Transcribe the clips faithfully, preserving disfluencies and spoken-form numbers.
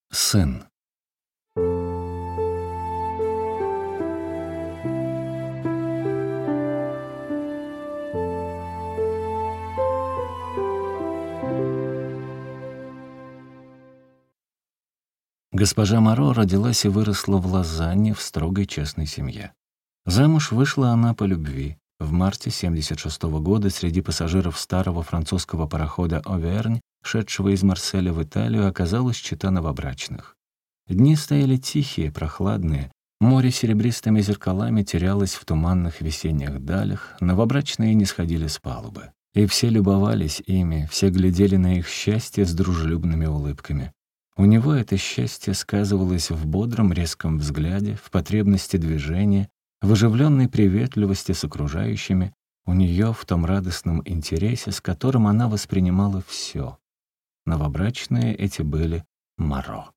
Сын. Госпожа Моро родилась и выросла в Лозанне в строгой частной семье. Замуж вышла она по любви. В марте семьдесят шестого года среди пассажиров старого французского парохода «Овернь», шедшего из Марселя в Италию, оказалась чета новобрачных. Дни стояли тихие, прохладные, море серебристыми зеркалами терялось в туманных весенних далях, новобрачные не сходили с палубы. И все любовались ими, все глядели на их счастье с дружелюбными улыбками. У него это счастье сказывалось в бодром, резком взгляде, в потребности движения, в оживленной приветливости с окружающими, у нее в том радостном интересе, с которым она воспринимала все. Новобрачные эти были Моро.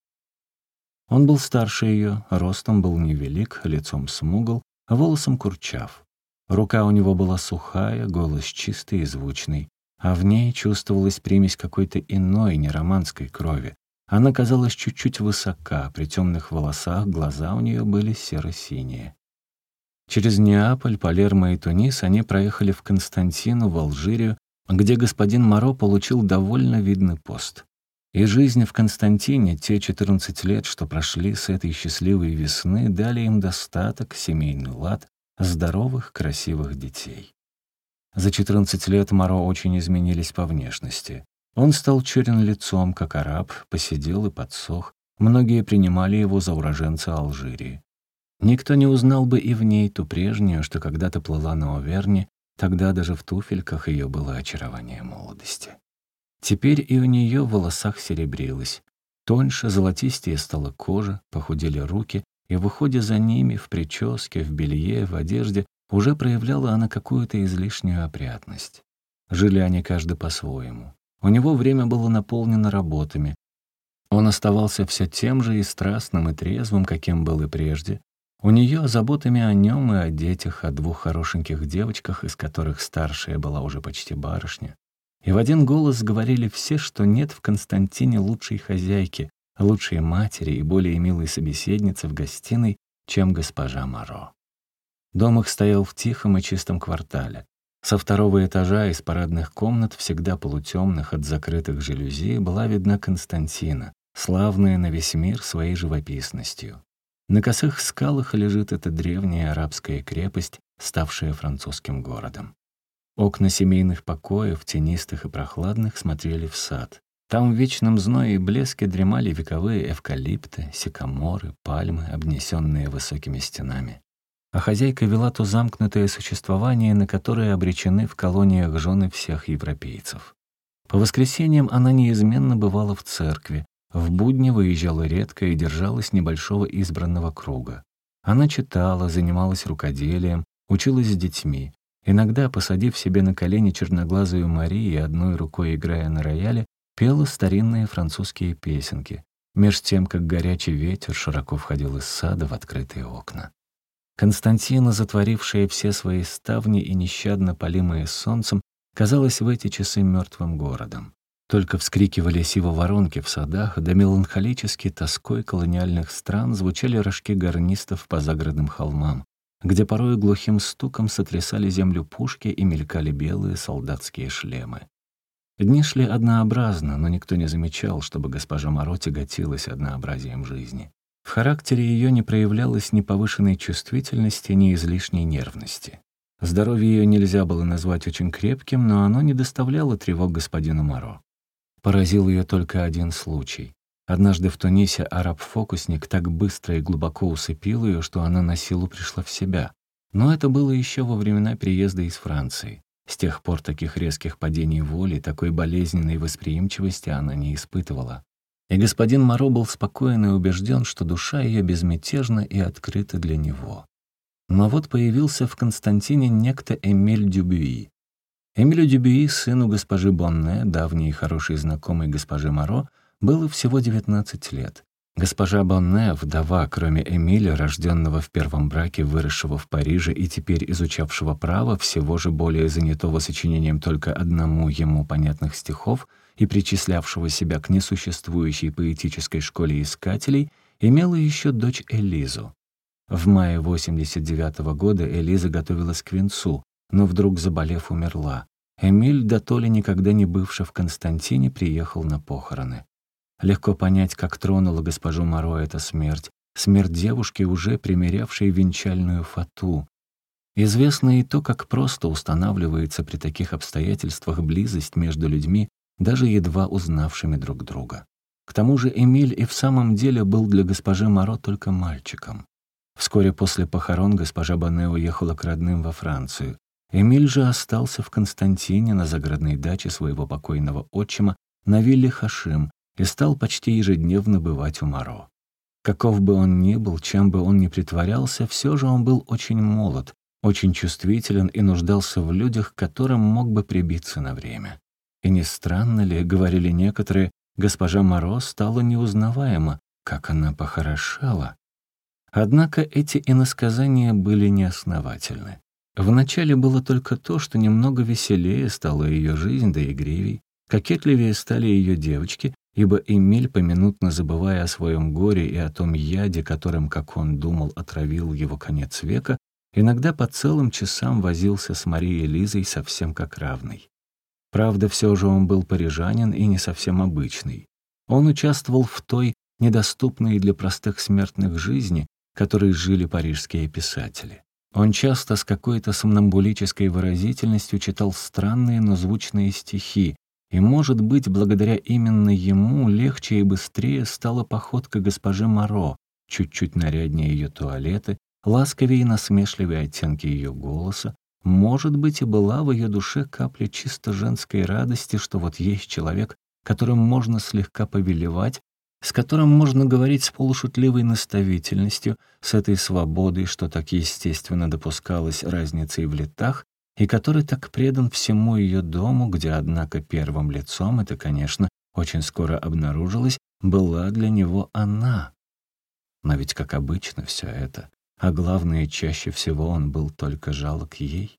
Он был старше ее, ростом был невелик, лицом смугл, волосом курчав. Рука у него была сухая, голос чистый и звучный, а в ней чувствовалась примесь какой-то иной, не романской крови. Она казалась чуть-чуть высока, при темных волосах глаза у нее были серо-синие. Через Неаполь, Палермо и Тунис они проехали в Константину, в Алжирию, где господин Моро получил довольно видный пост. И жизнь в Константине, те четырнадцать лет, что прошли с этой счастливой весны, дали им достаток, семейный лад, здоровых, красивых детей. За четырнадцать лет Моро очень изменились по внешности. Он стал черен лицом, как араб, посидел и подсох. Многие принимали его за уроженца Алжирии. Никто не узнал бы и в ней ту прежнюю, что когда-то плыла на Оверне, тогда даже в туфельках ее было очарование молодости. Теперь и у нее в волосах серебрилось. Тоньше, золотистее стала кожа, похудели руки, и в уходе за ними, в прическе, в белье, в одежде, уже проявляла она какую-то излишнюю опрятность. Жили они каждый по-своему. У него время было наполнено работами. Он оставался все тем же и страстным, и трезвым, каким был и прежде. У нее заботами о нем и о детях, о двух хорошеньких девочках, из которых старшая была уже почти барышня. И в один голос говорили все, что нет в Константине лучшей хозяйки, лучшей матери и более милой собеседницы в гостиной, чем госпожа Моро. Дом их стоял в тихом и чистом квартале. Со второго этажа из парадных комнат, всегда полутемных от закрытых жалюзи, была видна Константина, славная на весь мир своей живописностью. На косых скалах лежит эта древняя арабская крепость, ставшая французским городом. Окна семейных покоев, тенистых и прохладных, смотрели в сад. Там в вечном зное и блеске дремали вековые эвкалипты, сикаморы, пальмы, обнесенные высокими стенами. А хозяйка вела то замкнутое существование, на которое обречены в колониях жены всех европейцев. По воскресеньям она неизменно бывала в церкви, в будни выезжала редко и держалась небольшого избранного круга. Она читала, занималась рукоделием, училась с детьми. Иногда, посадив себе на колени черноглазую Марию и одной рукой играя на рояле, пела старинные французские песенки, меж тем, как горячий ветер широко входил из сада в открытые окна. Константина, затворившая все свои ставни и нещадно полимая солнцем, казалась в эти часы мертвым городом. Только вскрикивали сиво-воронки в садах, да меланхолически тоской колониальных стран звучали рожки гарнистов по загородным холмам, где порой глухим стуком сотрясали землю пушки и мелькали белые солдатские шлемы. Дни шли однообразно, но никто не замечал, чтобы госпожа Моро тяготилась однообразием жизни. В характере ее не проявлялось ни повышенной чувствительности, ни излишней нервности. Здоровье ее нельзя было назвать очень крепким, но оно не доставляло тревог господину Моро. Поразил ее только один случай. Однажды в Тунисе араб-фокусник так быстро и глубоко усыпил ее, что она на силу пришла в себя. Но это было еще во времена приезда из Франции. С тех пор таких резких падений воли, такой болезненной восприимчивости она не испытывала. И господин Моро был спокоен и убежден, что душа ее безмятежна и открыта для него. Но вот появился в Константине некто Эмиль Дюбюи. Эмилю Дюбюи, сыну госпожи Бонне, давней и хорошей знакомой госпожи Моро, было всего девятнадцать лет. Госпожа Бонне, вдова, кроме Эмиля, рожденного в первом браке, выросшего в Париже и теперь изучавшего право, всего же более занятого сочинением только одному ему понятных стихов и причислявшего себя к несуществующей поэтической школе искателей, имела еще дочь Элизу. В мае восемьдесят девятого года Элиза готовилась к венцу, но вдруг, заболев, умерла. Эмиль, дотоле никогда не бывший в Константине, приехал на похороны. Легко понять, как тронула госпожу Моро эта смерть. Смерть девушки, уже примерявшей венчальную фату. Известно и то, как просто устанавливается при таких обстоятельствах близость между людьми, даже едва узнавшими друг друга. К тому же Эмиль и в самом деле был для госпожи Моро только мальчиком. Вскоре после похорон госпожа Бонне уехала к родным во Францию. Эмиль же остался в Константине на загородной даче своего покойного отчима на вилле Хашим и стал почти ежедневно бывать у Моро. Каков бы он ни был, чем бы он ни притворялся, все же он был очень молод, очень чувствителен и нуждался в людях, к которым мог бы прибиться на время. И не странно ли, говорили некоторые, госпожа Моро стала неузнаваема, как она похорошела. Однако эти иносказания были неосновательны. Вначале было только то, что немного веселее стала ее жизнь, да игривей, кокетливее стали ее девочки, ибо Эмиль, поминутно забывая о своем горе и о том яде, которым, как он думал, отравил его конец века, иногда по целым часам возился с Марией Лизой совсем как равный. Правда, все же он был парижанин и не совсем обычный. Он участвовал в той, недоступной для простых смертных жизни, которой жили парижские писатели. Он часто с какой-то сомнамбулической выразительностью читал странные, но звучные стихи, и, может быть, благодаря именно ему легче и быстрее стала походка госпожи Моро, чуть-чуть наряднее ее туалеты, ласковее и насмешливее оттенки ее голоса. Может быть, и была в ее душе капля чисто женской радости, что вот есть человек, которым можно слегка повелевать, с которым можно говорить с полушутливой наставительностью, с этой свободой, что так естественно допускалась разницей в летах, и который так предан всему ее дому, где, однако, первым лицом, это, конечно, очень скоро обнаружилось, была для него она. Но ведь, как обычно, все это, а главное, чаще всего он был только жалок ей.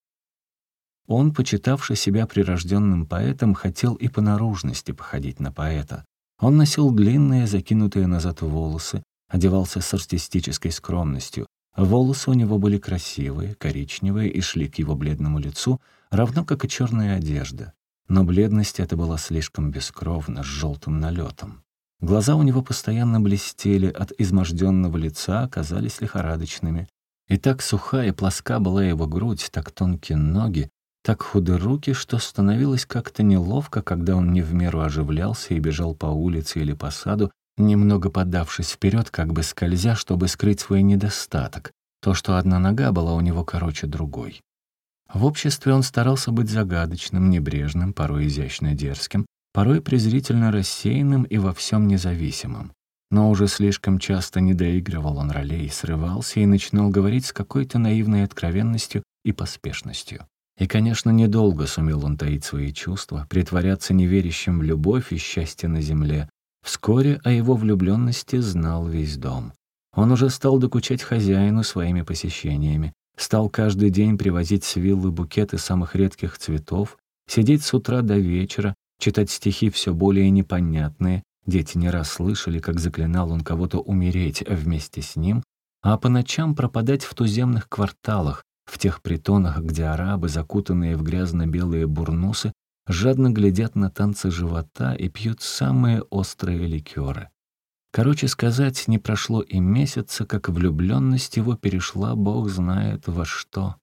Он, почитавший себя прирожденным поэтом, хотел и по наружности походить на поэта. Он носил длинные, закинутые назад волосы, одевался с артистической скромностью. Волосы у него были красивые, коричневые и шли к его бледному лицу, равно как и черная одежда. Но бледность эта была слишком бескровна, с желтым налетом. Глаза у него постоянно блестели, от изможденного лица оказались лихорадочными. И так суха и плоска была его грудь, так тонкие ноги, так худы руки, что становилось как-то неловко, когда он не в меру оживлялся и бежал по улице или по саду, немного подавшись вперед, как бы скользя, чтобы скрыть свой недостаток, то, что одна нога была у него короче другой. В обществе он старался быть загадочным, небрежным, порой изящно дерзким, порой презрительно рассеянным и во всем независимым. Но уже слишком часто не доигрывал он ролей, срывался и начинал говорить с какой-то наивной откровенностью и поспешностью. И, конечно, недолго сумел он таить свои чувства, притворяться неверящим в любовь и счастье на земле. Вскоре о его влюбленности знал весь дом. Он уже стал докучать хозяину своими посещениями, стал каждый день привозить с виллы букеты самых редких цветов, сидеть с утра до вечера, читать стихи все более непонятные. Дети не раз слышали, как заклинал он кого-то умереть вместе с ним, а по ночам пропадать в туземных кварталах, в тех притонах, где арабы, закутанные в грязно-белые бурнусы, жадно глядят на танцы живота и пьют самые острые ликеры. Короче сказать, не прошло и месяца, как влюбленность его перешла бог знает во что.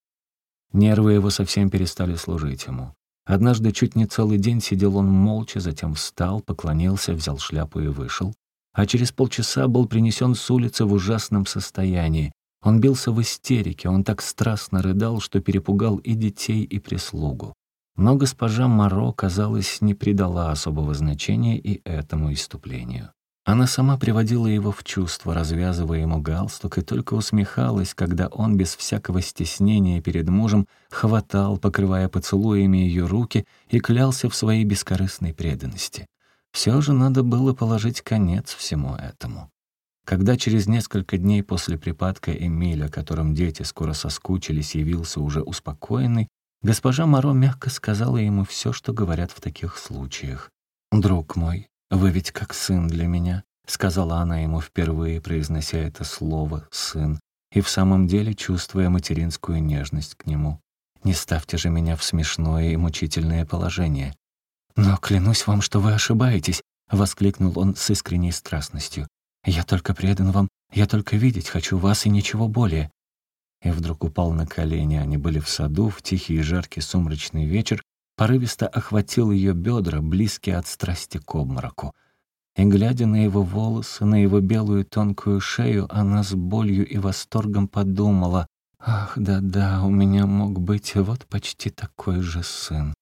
Нервы его совсем перестали служить ему. Однажды чуть не целый день сидел он молча, затем встал, поклонился, взял шляпу и вышел. А через полчаса был принесен с улицы в ужасном состоянии. Он бился в истерике, он так страстно рыдал, что перепугал и детей, и прислугу. Но госпожа Моро, казалось, не придала особого значения и этому исступлению. Она сама приводила его в чувство, развязывая ему галстук, и только усмехалась, когда он без всякого стеснения перед мужем хватал, покрывая поцелуями ее руки, и клялся в своей бескорыстной преданности. Все же надо было положить конец всему этому. Когда через несколько дней после припадка Эмиля, которым дети скоро соскучились, явился уже успокоенный, госпожа Моро мягко сказала ему все, что говорят в таких случаях. «Друг мой, вы ведь как сын для меня», — сказала она ему впервые, произнося это слово «сын», и в самом деле чувствуя материнскую нежность к нему. «Не ставьте же меня в смешное и мучительное положение». «Но клянусь вам, что вы ошибаетесь», — воскликнул он с искренней страстностью. «Я только предан вам, я только видеть хочу вас и ничего более». И вдруг упал на колени. Они были в саду, в тихий и жаркий сумрачный вечер, порывисто охватил ее бедра, близкие от страсти к обмороку. И, глядя на его волосы, на его белую тонкую шею, она с болью и восторгом подумала: «Ах, да-да, у меня мог быть вот почти такой же сын».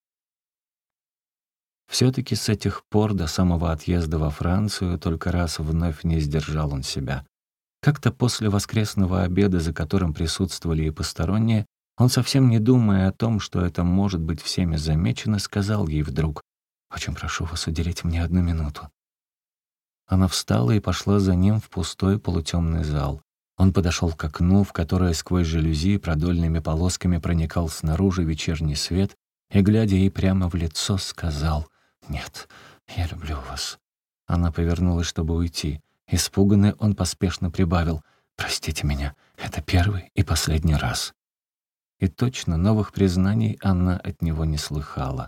Все-таки с этих пор до самого отъезда во Францию только раз вновь не сдержал он себя. Как-то после воскресного обеда, за которым присутствовали и посторонние, он, совсем не думая о том, что это может быть всеми замечено, сказал ей вдруг: «Очень прошу вас уделить мне одну минуту». Она встала и пошла за ним в пустой полутемный зал. Он подошел к окну, в которое сквозь жалюзи продольными полосками проникал снаружи вечерний свет, и, глядя ей прямо в лицо, сказал: «Нет, я люблю вас». Она повернулась, чтобы уйти. Испуганный, он поспешно прибавил: «Простите меня, это первый и последний раз». И точно новых признаний она от него не слыхала.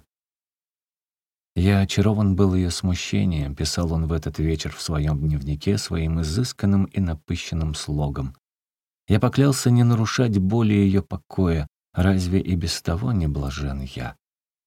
«Я очарован был ее смущением», — писал он в этот вечер в своем дневнике своим изысканным и напыщенным слогом. «Я поклялся не нарушать более ее покоя, разве и без того не блажен я?»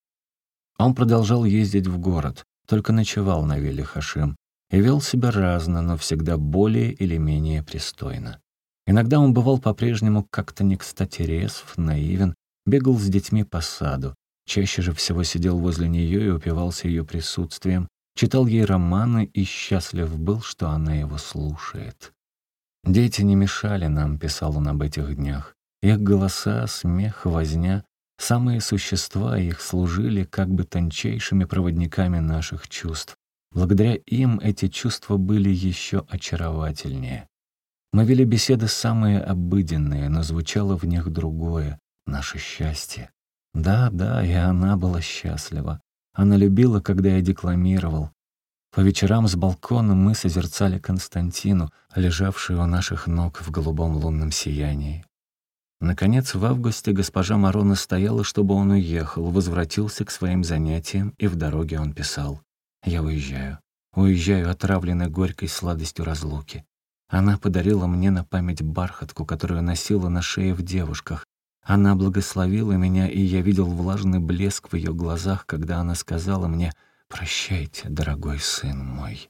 Он продолжал ездить в город, только ночевал на вилле Хашим, и вел себя разно, но всегда более или менее пристойно. Иногда он бывал по-прежнему как-то не кстати резв, наивен, бегал с детьми по саду, чаще же всего сидел возле нее и упивался ее присутствием, читал ей романы и счастлив был, что она его слушает. «Дети не мешали нам», — писал он об этих днях. «Их голоса, смех, возня, самые существа их служили как бы тончайшими проводниками наших чувств. Благодаря им эти чувства были еще очаровательнее. Мы вели беседы самые обыденные, но звучало в них другое — наше счастье. Да, да, и она была счастлива. Она любила, когда я декламировал. По вечерам с балкона мы созерцали Константину, лежавшую у наших ног в голубом лунном сиянии. Наконец, в августе госпожа Моро настояла, чтобы он уехал, возвратился к своим занятиям, и в дороге он писал: «Я уезжаю. Уезжаю, отравленный горькой сладостью разлуки. Она подарила мне на память бархатку, которую носила на шее в девушках. Она благословила меня, и я видел влажный блеск в ее глазах, когда она сказала мне: «Прощайте, дорогой сын мой».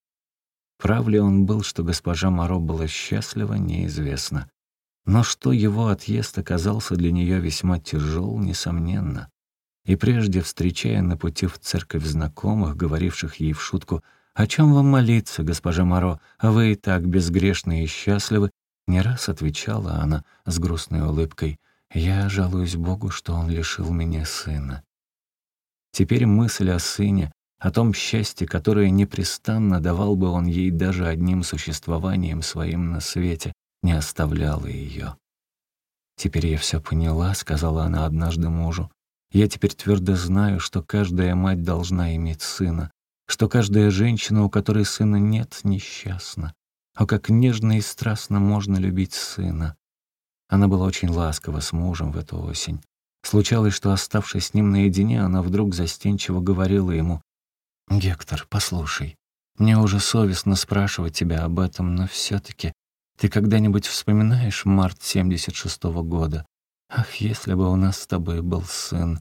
Прав ли он был, что госпожа Моро была счастлива, неизвестно. Но что его отъезд оказался для нее весьма тяжел, несомненно. И прежде, встречая на пути в церковь знакомых, говоривших ей в шутку: «О чем вам молиться, госпожа Моро? Вы и так безгрешны и счастливы», не раз отвечала она с грустной улыбкой: «Я жалуюсь Богу, что Он лишил меня сына». Теперь мысль о сыне, о том счастье, которое непрестанно давал бы он ей даже одним существованием своим на свете, не оставляла ее. «Теперь я все поняла», — сказала она однажды мужу. «Я теперь твердо знаю, что каждая мать должна иметь сына, что каждая женщина, у которой сына нет, несчастна. А как нежно и страстно можно любить сына». Она была очень ласкова с мужем в эту осень. Случалось, что, оставшись с ним наедине, она вдруг застенчиво говорила ему: «Гектор, послушай, мне уже совестно спрашивать тебя об этом, но все-таки ты когда-нибудь вспоминаешь март семьдесят шестого года? Ах, если бы у нас с тобой был сын!»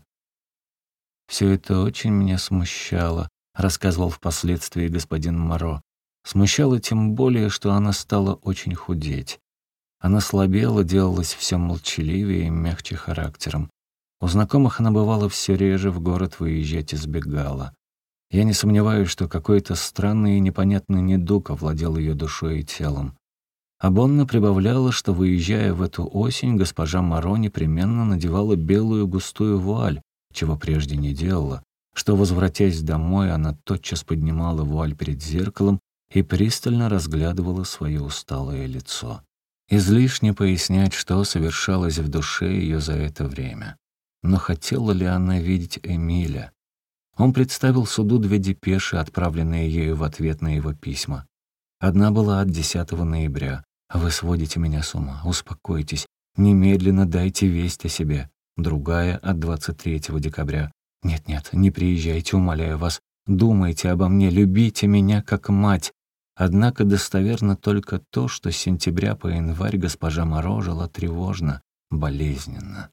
«Все это очень меня смущало», — рассказывал впоследствии господин Моро. «Смущало тем более, что она стала очень худеть. Она слабела, делалась все молчаливее и мягче характером. У знакомых она бывала все реже, в город выезжать избегала. Я не сомневаюсь, что какой-то странный и непонятный недуг овладел ее душой и телом. А Бонна прибавляла, что, выезжая в эту осень, госпожа Моро непременно надевала белую густую вуаль, чего прежде не делала, что, возвратясь домой, она тотчас поднимала вуаль перед зеркалом и пристально разглядывала свое усталое лицо. Излишне пояснять, что совершалось в душе ее за это время. Но хотела ли она видеть Эмиля? Он представил суду две депеши, отправленные ею в ответ на его письма. Одна была от десятого ноября. «Вы сводите меня с ума. Успокойтесь. Немедленно дайте весть о себе». Другая от двадцать третьего декабря. «Нет-нет, не приезжайте, умоляю вас. Думайте обо мне, любите меня как мать». Однако достоверно только то, что с сентября по январь госпожа Моро жила тревожно, болезненно.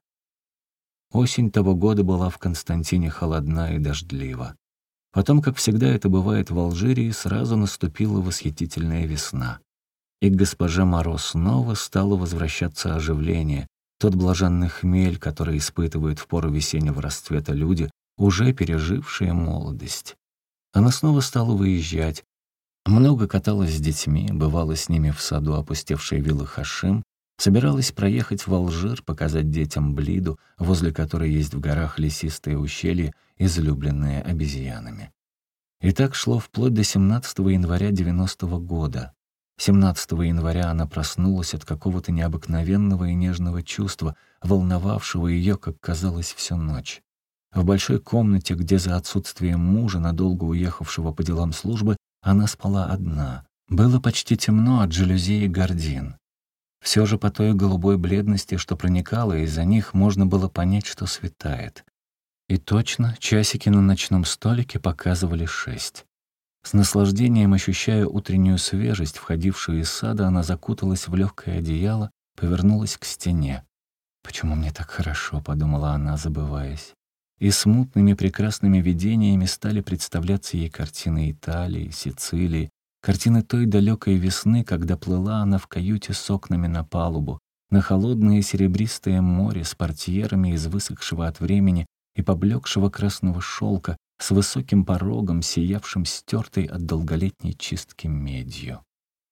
Осень того года была в Константине холодна и дождлива. Потом, как всегда это бывает в Алжире, сразу наступила восхитительная весна. И к госпоже Моро снова стало возвращаться оживление, тот блаженный хмель, который испытывают в пору весеннего расцвета люди, уже пережившие молодость. Она снова стала выезжать, много каталась с детьми, бывала с ними в саду опустевшей виллы Хашим, собиралась проехать в Алжир, показать детям Блиду, возле которой есть в горах лесистые ущелья, излюбленные обезьянами. И так шло вплоть до семнадцатого января девяностого года. семнадцатого января она проснулась от какого-то необыкновенного и нежного чувства, волновавшего ее, как казалось, всю ночь. В большой комнате, где за отсутствием мужа, надолго уехавшего по делам службы, она спала одна. Было почти темно от жалюзи и гардин. Все же по той голубой бледности, что проникала из-за них, можно было понять, что светает. И точно часики на ночном столике показывали шесть. С наслаждением ощущая утреннюю свежесть, входившую из сада, она закуталась в легкое одеяло, повернулась к стене. «Почему мне так хорошо?» — подумала она, забываясь. И смутными прекрасными видениями стали представляться ей картины Италии, Сицилии, картины той далекой весны, когда плыла она в каюте с окнами на палубу, на холодное серебристое море с портьерами из высохшего от времени и поблекшего красного шелка, с высоким порогом, сиявшим стертой от долголетней чистки медью.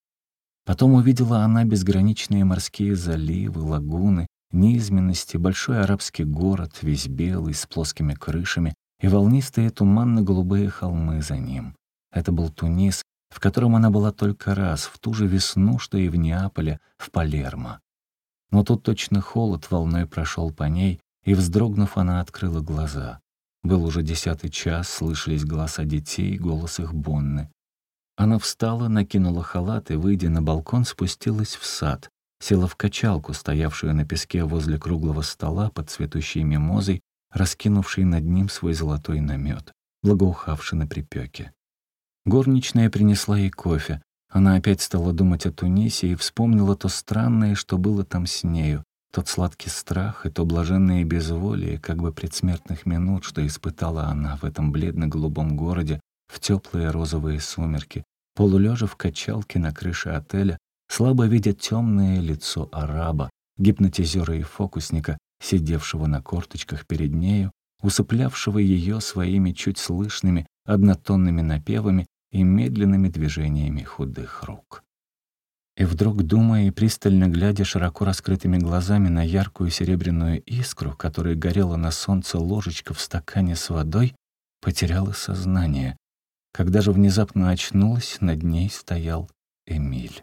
Потом увидела она безграничные морские заливы, лагуны, низменности, большой арабский город, весь белый, с плоскими крышами, и волнистые туманно-голубые холмы за ним. Это был Тунис, в котором она была только раз, в ту же весну, что и в Неаполе, в Палермо. Но тут точно холод волной прошел по ней, и, вздрогнув, она открыла глаза. Был уже десятый час, слышались голоса детей, голос их Бонны. Она встала, накинула халат и, выйдя на балкон, спустилась в сад, села в качалку, стоявшую на песке возле круглого стола под цветущей мимозой, раскинувшей над ним свой золотой намет, благоухавший на припеке. Горничная принесла ей кофе. Она опять стала думать о Тунисе и вспомнила то странное, что было там с нею, тот сладкий страх и то блаженное безволие, как бы предсмертных минут, что испытала она в этом бледно-голубом городе в теплые розовые сумерки, полулежа в качалке на крыше отеля, слабо видя темное лицо араба, гипнотизера и фокусника, сидевшего на корточках перед нею, усыплявшего ее своими чуть слышными однотонными напевами и медленными движениями худых рук. И вдруг, думая и пристально глядя широко раскрытыми глазами на яркую серебряную искру, которая горела на солнце ложечка в стакане с водой, потеряла сознание. Когда же внезапно очнулась, над ней стоял Эмиль.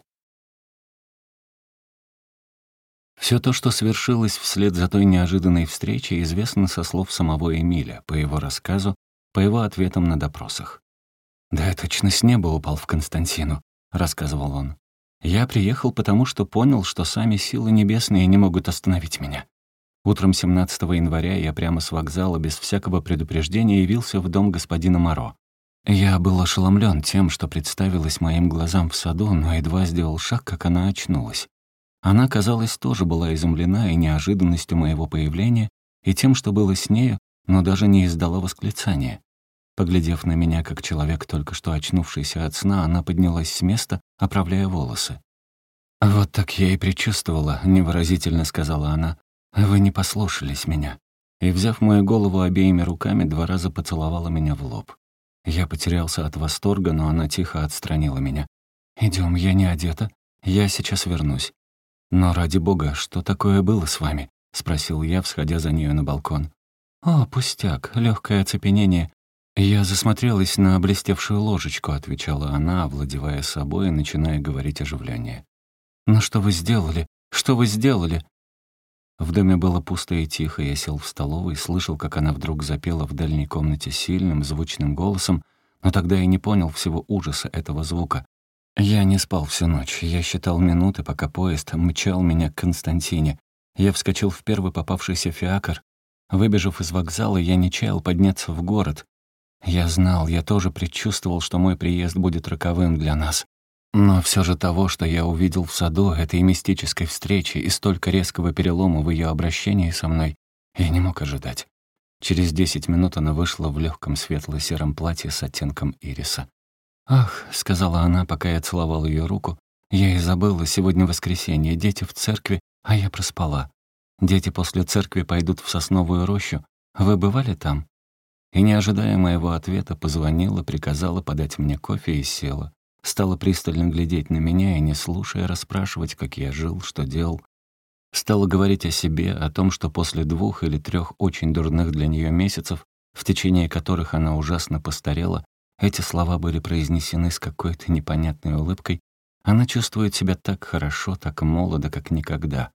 Все то, что свершилось вслед за той неожиданной встречей, известно со слов самого Эмиля, по его рассказу, по его ответам на допросах. «Да я точно с неба упал в Константину», — рассказывал он. «Я приехал потому, что понял, что сами силы небесные не могут остановить меня. Утром семнадцатого января я прямо с вокзала без всякого предупреждения явился в дом господина Моро. Я был ошеломлен тем, что представилось моим глазам в саду, но едва сделал шаг, как она очнулась. Она, казалось, тоже была изумлена и неожиданностью моего появления, и тем, что было с нею, но даже не издала восклицания. Поглядев на меня, как человек, только что очнувшийся от сна, она поднялась с места, оправляя волосы. «Вот так я и предчувствовала», — невыразительно сказала она. «Вы не послушались меня». И, взяв мою голову обеими руками, два раза поцеловала меня в лоб. Я потерялся от восторга, но она тихо отстранила меня. «Идем, я не одета. Я сейчас вернусь». «Но ради бога, что такое было с вами?» — спросил я, всходя за нею на балкон. «О, пустяк, легкое оцепенение. «Я засмотрелась на блестевшую ложечку», — отвечала она, овладевая собой и начиная говорить оживление. «Но что вы сделали? Что вы сделали?» В доме было пусто и тихо. Я сел в столовой, слышал, как она вдруг запела в дальней комнате сильным, звучным голосом, но тогда я не понял всего ужаса этого звука. Я не спал всю ночь. Я считал минуты, пока поезд мчал меня к Константине. Я вскочил в первый попавшийся фиакр. Выбежав из вокзала, я не чаял подняться в город. Я знал, я тоже предчувствовал, что мой приезд будет роковым для нас. Но все же того, что я увидел в саду, этой мистической встречи и столько резкого перелома в ее обращении со мной, я не мог ожидать. Через десять минут она вышла в легком светло-сером платье с оттенком ириса. «Ах», — сказала она, пока я целовал ее руку, — «я и забыла, сегодня воскресенье, дети в церкви, а я проспала. Дети после церкви пойдут в сосновую рощу. Вы бывали там?» И, не ожидая моего ответа, позвонила, приказала подать мне кофе и села. Стала пристально глядеть на меня и, не слушая, расспрашивать, как я жил, что делал. Стала говорить о себе, о том, что после двух или трех очень дурных для нее месяцев, в течение которых она ужасно постарела, эти слова были произнесены с какой-то непонятной улыбкой. Она чувствует себя так хорошо, так молодо, как никогда.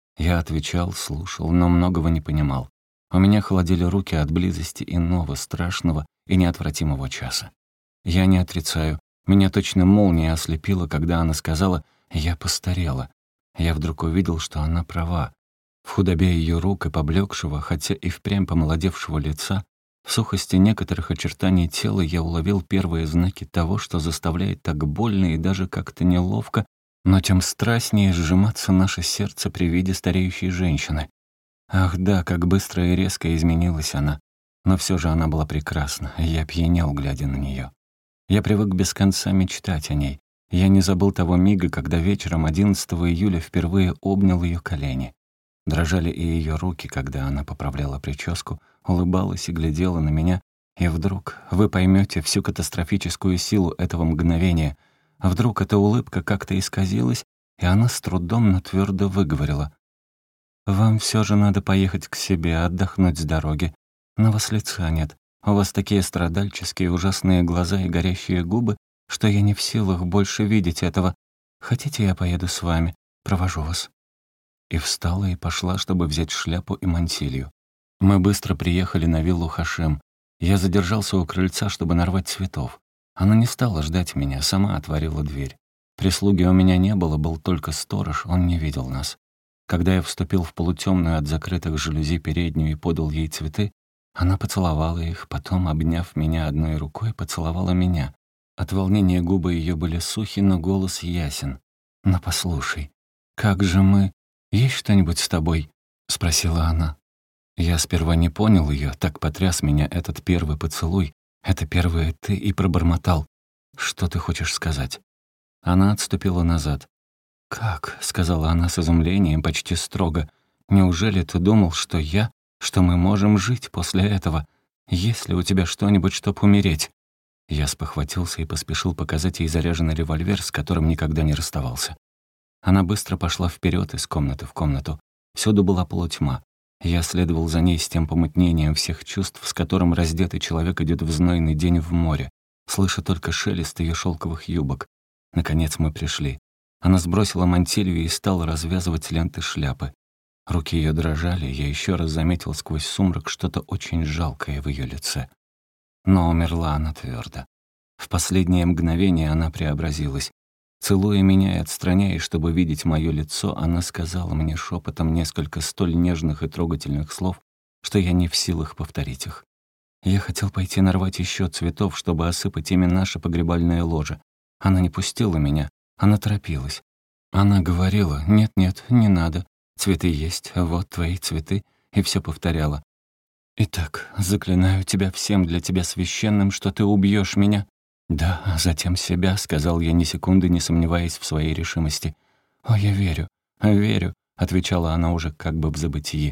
Я отвечал, слушал, но многого не понимал. У меня холодели руки от близости иного, страшного и неотвратимого часа. Я не отрицаю, меня точно молния ослепила, когда она сказала «я постарела». Я вдруг увидел, что она права. В худобе ее рук и поблекшего, хотя и впрямь помолодевшего лица, в сухости некоторых очертаний тела я уловил первые знаки того, что заставляет так больно и даже как-то неловко, но тем страстнее сжиматься наше сердце при виде стареющей женщины. Ах да, как быстро и резко изменилась она. Но все же она была прекрасна, и я пьянел, глядя на нее. Я привык без конца мечтать о ней. Я не забыл того мига, когда вечером одиннадцатого июля впервые обнял ее колени. Дрожали и ее руки, когда она поправляла прическу, улыбалась и глядела на меня. И вдруг вы поймете всю катастрофическую силу этого мгновения. А вдруг эта улыбка как-то исказилась, и она с трудом, но твердо выговорила: «Вам все же надо поехать к себе, отдохнуть с дороги. На вас лица нет. У вас такие страдальческие ужасные глаза и горящие губы, что я не в силах больше видеть этого. Хотите, я поеду с вами? Провожу вас». И встала и пошла, чтобы взять шляпу и мантилью. Мы быстро приехали на виллу Хашим. Я задержался у крыльца, чтобы нарвать цветов. Она не стала ждать меня, сама отворила дверь. Прислуги у меня не было, был только сторож, он не видел нас. Когда я вступил в полутемную от закрытых жалюзи переднюю и подал ей цветы, она поцеловала их, потом, обняв меня одной рукой, поцеловала меня. От волнения губы ее были сухи, но голос ясен. «Но послушай, как же мы... Есть что-нибудь с тобой?» — спросила она. Я сперва не понял ее, так потряс меня этот первый поцелуй, это первое «ты» и пробормотал. «Что ты хочешь сказать?» Она отступила назад. «Как?» — сказала она с изумлением, почти строго. «Неужели ты думал, что я, что мы можем жить после этого? Есть ли у тебя что-нибудь, чтоб умереть?» Я спохватился и поспешил показать ей заряженный револьвер, с которым никогда не расставался. Она быстро пошла вперед из комнаты в комнату. Всюду была полутьма. Я следовал за ней с тем помутнением всех чувств, с которым раздетый человек идет в знойный день в море, слыша только шелест ее шелковых юбок. Наконец мы пришли. Она сбросила мантилью и стала развязывать ленты шляпы. Руки ее дрожали, я еще раз заметил сквозь сумрак что-то очень жалкое в ее лице. Но умерла она твердо. В последнее мгновение она преобразилась. Целуя меня и отстраняясь, чтобы видеть мое лицо, она сказала мне шепотом несколько столь нежных и трогательных слов, что я не в силах повторить их. Я хотел пойти нарвать еще цветов, чтобы осыпать ими наше погребальное ложе. Она не пустила меня, она торопилась. Она говорила: «Нет-нет, не надо, цветы есть, вот твои цветы», и все повторяла. «Итак, заклинаю тебя всем для тебя священным, что ты убьешь меня». «Да, а затем себя», — сказал я, ни секунды не сомневаясь в своей решимости. «О, я верю, верю», — отвечала она уже как бы в забытии.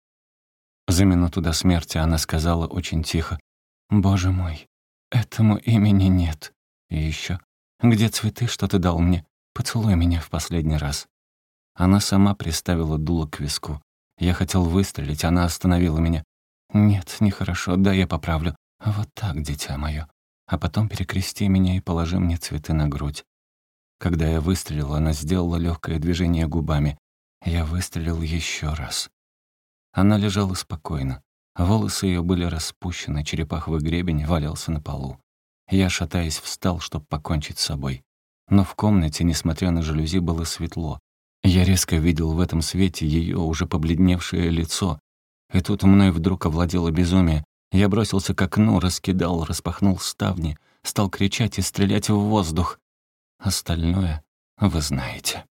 За минуту до смерти она сказала очень тихо: «Боже мой, этому имени нет. И еще, где цветы, что ты дал мне? Поцелуй меня в последний раз». Она сама приставила дуло к виску. Я хотел выстрелить, она остановила меня. «Нет, нехорошо, да я поправлю. Вот так, дитя мое. А потом перекрести меня и положи мне цветы на грудь. Когда я выстрелил, она сделала легкое движение губами. Я выстрелил еще раз. Она лежала спокойно. Волосы ее были распущены, черепаховый гребень валялся на полу. Я, шатаясь, встал, чтобы покончить с собой. Но в комнате, несмотря на жалюзи, было светло. Я резко видел в этом свете ее уже побледневшее лицо. И тут мной вдруг овладело безумие. Я бросился к окну, раскидал, распахнул ставни, стал кричать и стрелять в воздух. Остальное вы знаете.